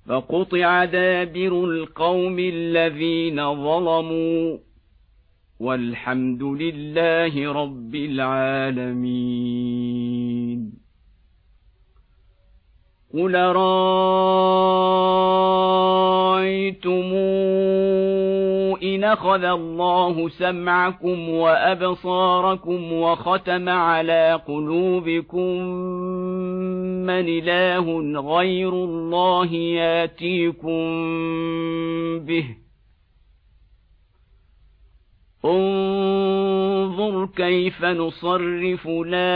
فقطع دابر القوم الذين ظلموا والحمد لله رب العالمين. قل رأيتم إن أخذ الله سمعكم وأبصاركم وختم على قلوبكم من إله غير الله ياتيكم به، انظر كيف نصرف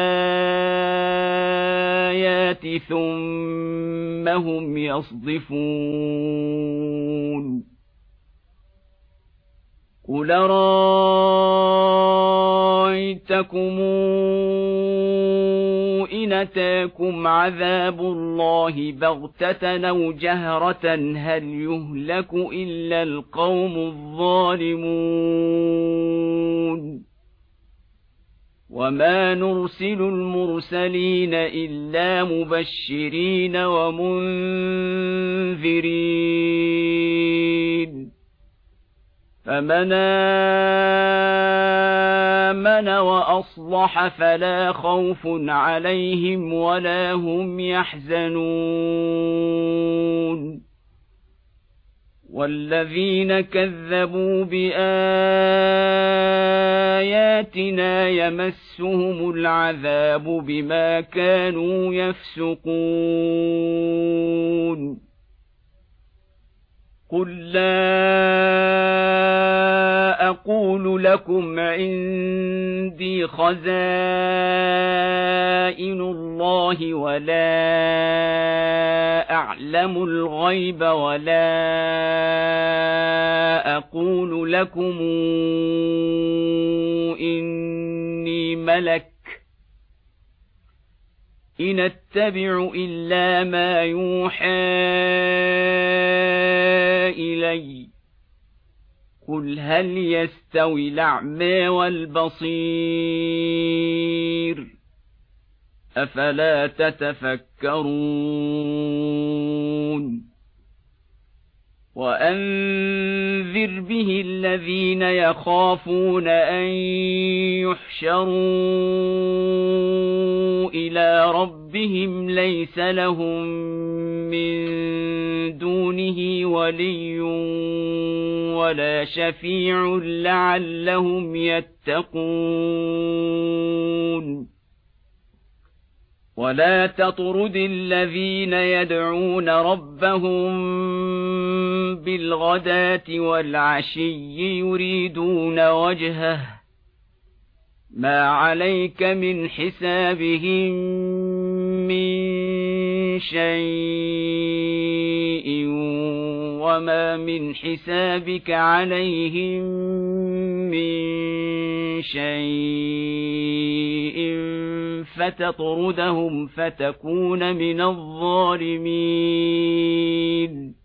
الآيات ثم هم يصدفون. قل رأيتكم إن أتاكم عذاب الله بغتة أو جهرة هل يهلك إلا القوم الظالمون. وما نرسل المرسلين إلا مبشرين ومنذرين، فمن آمن وأصلح فلا خوف عليهم ولا هم يحزنون. والذين كذبوا بآياتنا يمسهم العذاب بما كانوا يفسقون. قل لا أقول لكم عندي خزائن الله ولا أعلم الغيب ولا أقول لكم إني ملك، إن أتبع إلا ما يوحى إلي. قل هل يستوي الأعمى والبصير أفلا تتفكرون. وأنذر به الذين يخافون أن يحشروا إلى ربهم ليس لهم من دونه ولي ولا شفيع لعلهم يتقون. ولا تطرد الذين يدعون ربهم بالغداة والعشي يريدون وجهه ما عليك من حسابهم من شيء وما من حسابك عليهم من شيء فتطردهم فتكون من الظالمين.